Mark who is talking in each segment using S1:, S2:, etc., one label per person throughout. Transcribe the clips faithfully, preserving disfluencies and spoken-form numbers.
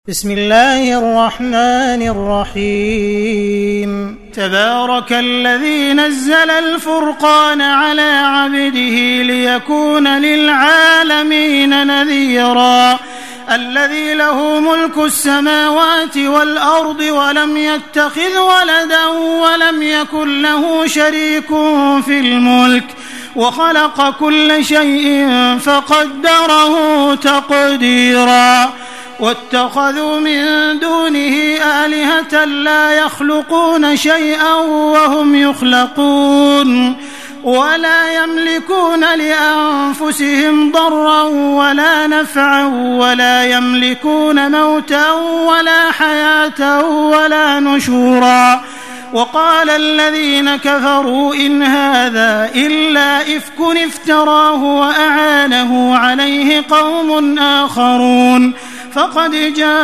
S1: بسم الله الرحمن الرحيم تبارك الذي نزل الفرقان على عبده ليكون للعالمين نذيرا الذي له ملك السماوات والأرض ولم يتخذ ولدا ولم يكن له شريك في الملك وخلق كل شيء فقدره تقديرا واتخذوا من دونه آلهة لا يخلقون شيئا وهم يخلقون ولا يملكون لأنفسهم ضرا ولا نفعا ولا يملكون موتا ولا حياة ولا نشورا وقال الذين كفروا إن هذا إلا إفك افتراه وأعانه عليه قوم آخرون فقد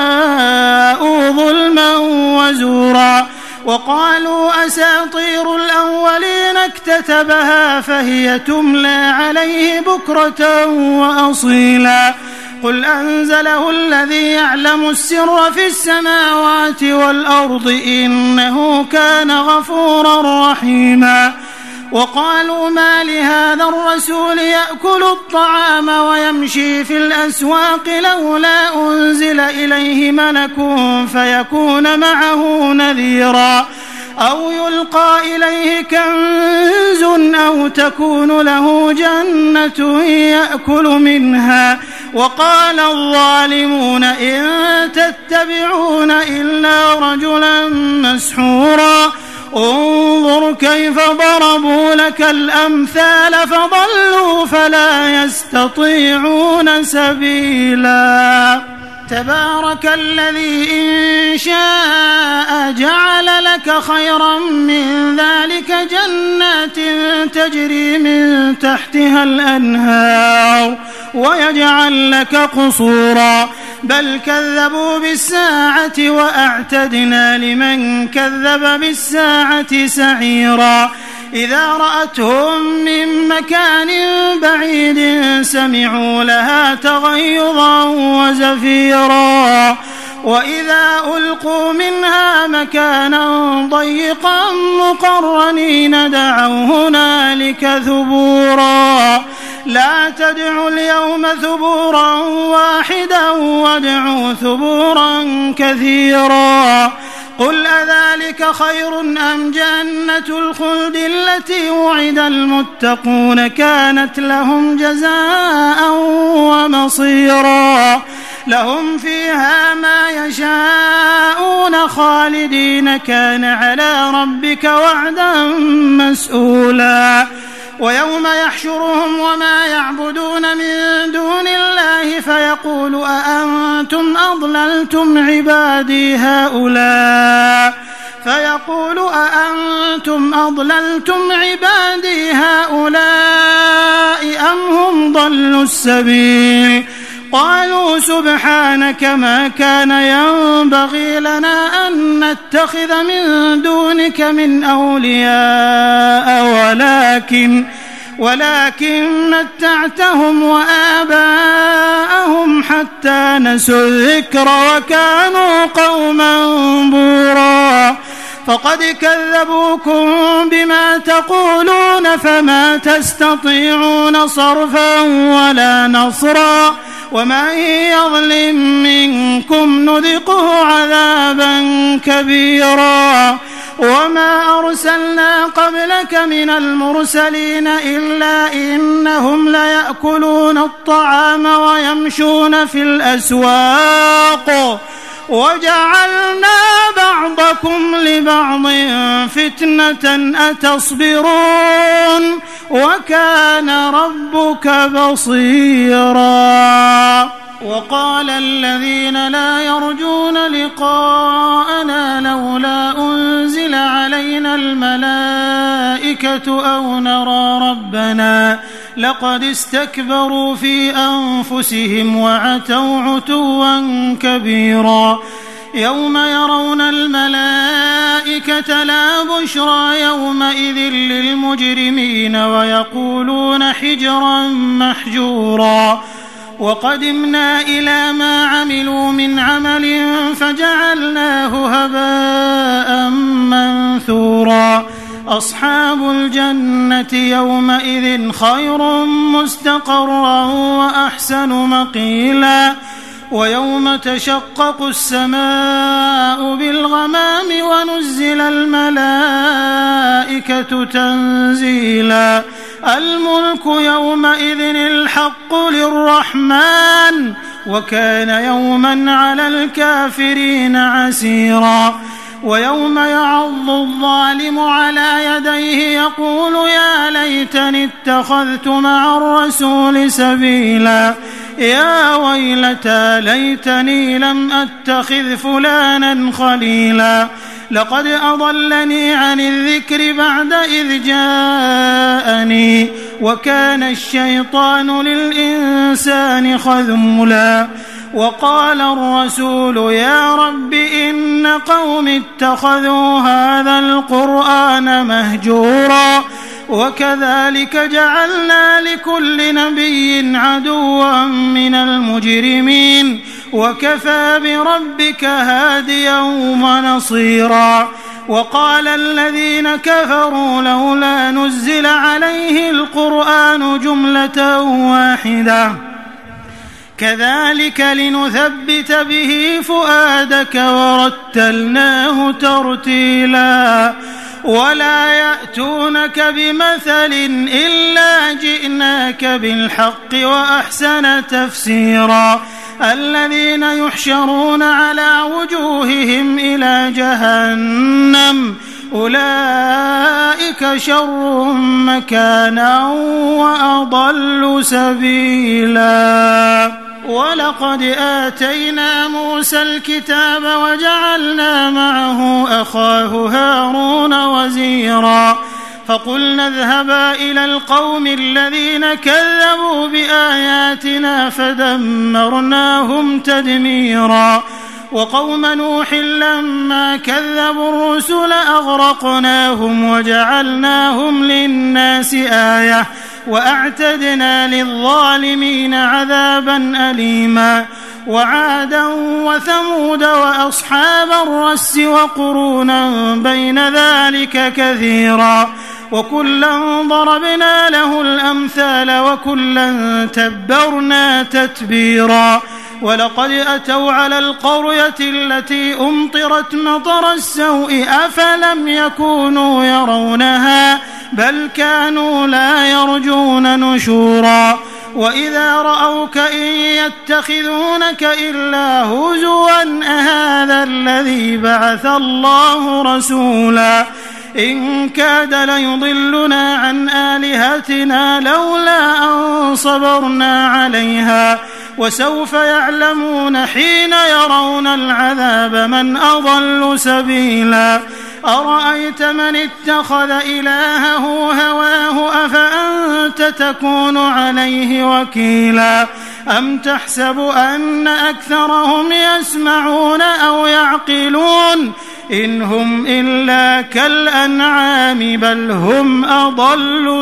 S1: جاءوا ظلما وزورا وقالوا أساطير الأولين اكتتبها فهي تملى عليه بكرة وأصيلا قل أنزله الذي يعلم السر في السماوات والأرض إنه كان غفورا رحيما وقالوا ما لهذا الرسول يأكل الطعام ويمشي في الأسواق لولا أنزل إليه ملك فيكون معه نذيرا أو يلقى إليه كنز أو تكون له جنة يأكل منها وقال الظالمون إن تتبعون إلا رجلا مسحورا انظر كيف ضربوا لك الأمثال فضلوا فلا يستطيعون سبيلا تبارك الذي إن شاء جعل لك خيرا من ذلك جنات تجري من تحتها الأنهار ويجعل لك قصورا بل كذبوا بالساعة وأعتدنا لمن كذب بالساعة سعيرا إذا رأتهم من مكان بعيد سمعوا لها تغيظا وزفيرا وإذا ألقوا منها مكانا ضيقا مقرنين دعوا هنالك ثبورا لا تدعوا اليوم ثبورا واحدا وادعوا ثبورا كثيرا قل أذلك خير أم جنة الخلد التي وعد المتقون كانت لهم جزاء ومصيرا لهم فيها ما يشاءون خالدين كان على ربك وعدا مسؤولا ويوم يحشرهم وما يعبدون من دون الله فيقول أأنتم أضللتم عبادي هؤلاء فيقول أأنتم أضللتم عبادي هؤلاء أم هم ضلوا السبيل قالوا سبحانك ما كان ينبغي لنا أن نتخذ من دونك من أولياء ولكن ولكن متعتهم وآباءهم حتى نسوا الذكر وكانوا قوما بورا فقد كذبوكم بما تقولون فما تستطيعون صرفا ولا نصرا ومن يظلم منكم نذقه عذابا كبيرا وما أرسلنا قبلك من المرسلين إلا إنهم ليأكلون الطعام ويمشون في الأسواق وجعلنا بعضكم لبعض فتنة أتصبرون وكان ربك بصيرا وقال الذين لا يرجون لقاءنا لولا أنزل علينا الملائكة أو نرى ربنا لقد استكبروا في أنفسهم وعتوا عتوا كبيرا يوم يرون الملائكة لا بشرى يومئذ للمجرمين ويقولون حجرا محجورا وقدمنا إلى ما عملوا من عمل فجعلناه هباء منثورا أصحاب الجنة يومئذ خير مستقرا وأحسن مقيلا ويوم تشقق السماء بالغمام ونزل الملائكة تنزيلا الملك يومئذ الحق للرحمن وكان يوما على الكافرين عسيرا ويوم يعض الظالم على يديه يقول يا ليتني اتخذت مع الرسول سبيلا يا ويلتى ليتني لم أتخذ فلانا خليلا لقد أضلني عن الذكر بعد إذ جاءني وكان الشيطان للإنسان خذولا وقال الرسول يا رب إن قوم اتخذوا هذا القرآن مهجورا وكذلك جعلنا لكل نبي عدوا من المجرمين وكفى بربك هاديا ونصيرا وقال الذين كفروا لولا نزل عليه القرآن جملة واحدة كذلك لنثبت به فؤادك ورتلناه ترتيلا ولا يأتونك بمثل إلا جئناك بالحق وأحسن تفسيرا الذين يحشرون على وجوههم إلى جهنم أولئك شر مكانا وأضل سبيلا ولقد آتينا موسى الكتاب وجعلنا معه أخاه هارون وزيرا فقلنا اذهبا إلى القوم الذين كذبوا بآياتنا فدمرناهم تدميرا وقوم نوح لما كذبوا الرسل أغرقناهم وجعلناهم للناس آية وأعتدنا للظالمين عذابا أليما وعادا وثمود وأصحاب الرس وقرونا بين ذلك كثيرا وكلا ضربنا له الأمثال وكلا تبرنا تتبيرا ولقد أتوا على القرية التي أمطرت مطر السوء أفلم يكونوا يرونها بل كانوا لا يرجون نشورا وإذا رأوك إن يتخذونك إلا هزوا أهذا الذي بعث الله رسولا إن كاد ليضلنا عن آلهتنا لولا أن صبرنا عليها وسوف يعلمون حين يرون العذاب من أضل سبيلا أرأيت من اتخذ إلهه هواه أفأنت تكون عليه وكيلا أم تحسب أن أكثرهم يسمعون أو يعقلون إن هم إلا كالأنعام بل هم أضل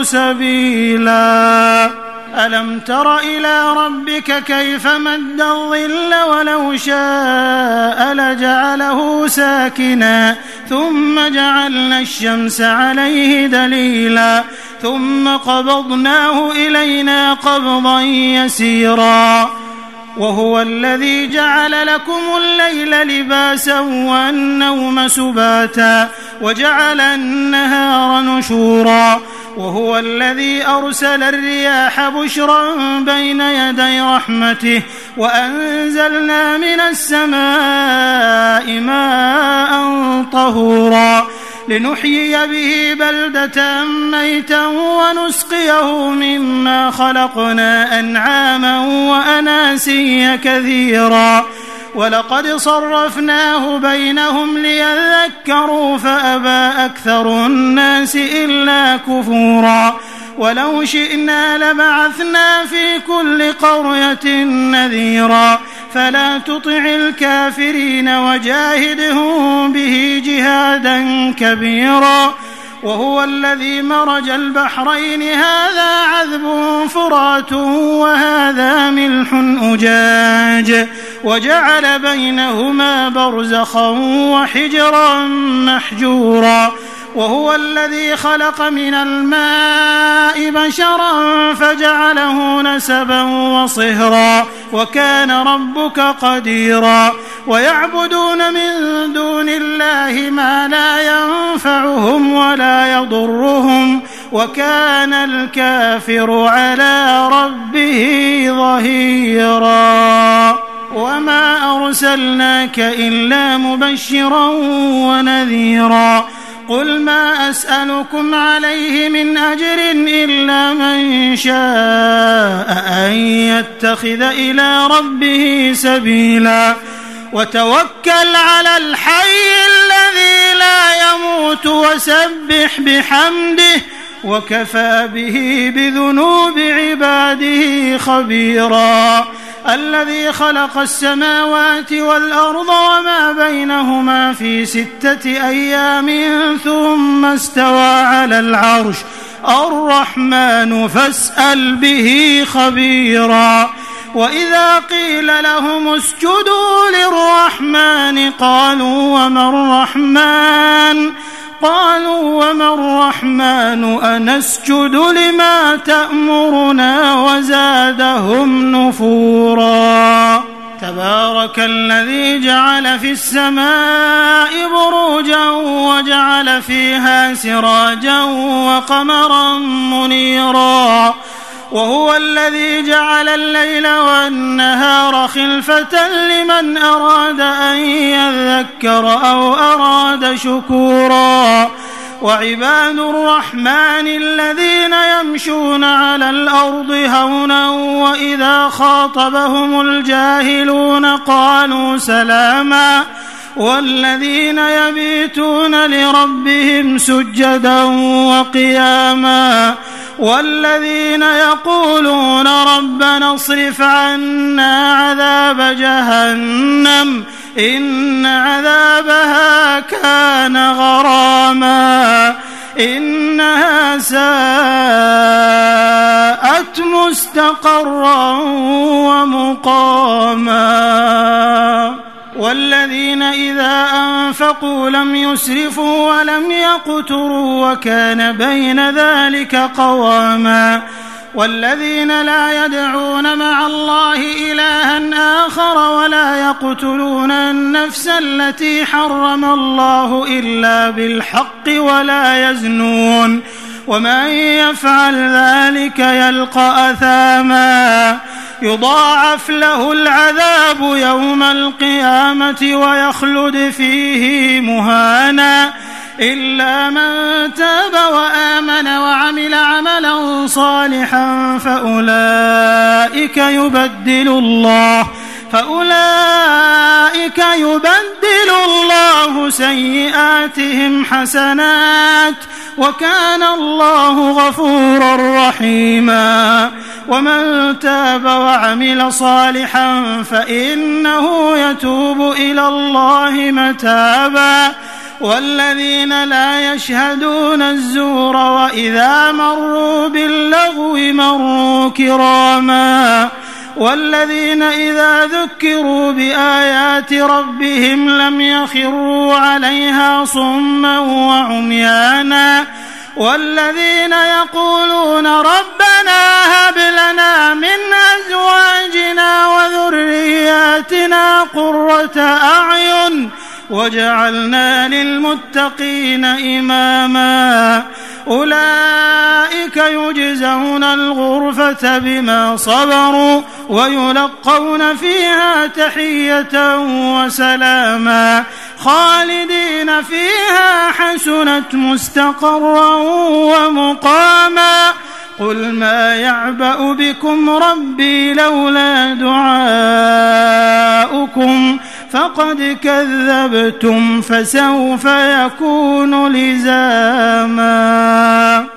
S1: سبيلا ألم تر إلى ربك كيف مد الظل ولو شاء لجعله ساكنا ثم جعلنا الشمس عليه دليلا ثم قبضناه إلينا قبضا يسيرا وهو الذي جعل لكم الليل لباسا والنوم سباتا وجعل النهار نشورا وهو الذي أرسل الرياح بشرا بين يدي رحمته وأنزلنا من السماء ماء طهورا لنحيي به بلدة ميتا ونسقيه مما خلقنا أنعاما وأناسيا كثيرا ولقد صرفناه بينهم ليذكروا فأبى أكثر الناس إلا كفورا ولو شئنا لبعثنا في كل قرية نذيرا فلا تطع الكافرين وجاهدهم به جهادا كبيرا وهو الذي مرج البحرين هذا عذب فرات وهذا ملح أجاج وجعل بينهما برزخا وحجرا محجورا وهو الذي خلق من الماء بشرا فجعله نسبا وصهرا وكان ربك قديرا ويعبدون من دون الله ما لا ينفعهم ولا يضرهم وكان الكافر على ربه ظهيرا وما أرسلناك إلا مبشرا ونذيرا قل ما أسألكم عليه من أجر إلا من شاء أن يتخذ إلى ربه سبيلا وتوكل على الحي الذي لا يموت وسبح بحمده وكفى به بذنوب عباده خبيرا الذي خلق السماوات والأرض وما بينهما في ستة أيام ثم استوى على العرش الرحمن فاسأل به خبيرا وإذا قيل لهم اسجدوا للرحمن قالوا وما الرحمن قالوا وما الرحمن أنسجد لما تأمرنا وزادهم نفورا تبارك الذي جعل في السماء بروجا وجعل فيها سراجا وقمرا منيرا وهو الذي جعل الليل والنهار خلفة لمن أراد أن يذكر أو أراد شكورا وعباد الرحمن الذين يمشون على الأرض هونا وإذا خاطبهم الجاهلون قالوا سلاما والذين يبيتون لربهم سجدا وقياما والذين يقولون ربنا اصرف عنا عذاب جهنم إن عذابها كان غراما إنها ساءت مستقرا ومقاما والذين إذا أنفقوا لم يسرفوا ولم يقتروا وكان بين ذلك قواما والذين لا يدعون مع الله إلها آخر ولا يقتلون النفس التي حرم الله إلا بالحق ولا يزنون ومن يفعل ذلك يلقى أثاما يضاعف له العذاب يوم القيامة ويخلد فيه مهانا إلا من تاب وآمن وعمل عملا صالحا فأولئك يبدل الله فأولئك يبدل الله سيئاتهم حسنات وكان الله غفورا رحيما ومن تاب وعمل صالحا فإنه يتوب إلى الله متابا والذين لا يشهدون الزور وإذا مروا باللغو مروا كراما والذين إذا ذكروا بآيات ربهم لم يخروا عليها صما وعميانا والذين يقولون ربنا هب لنا من أزواجنا وذرياتنا قرة أعين وجعلنا للمتقين إماما أولئك يجزون الغرفة بما صبروا ويلقون فيها تحية وسلاما خالدين فيها حسنت مستقرا ومقاما قل ما يعبأ بكم ربي لولا دعاؤكم فقد كذبتم فسوف يكون لزاما.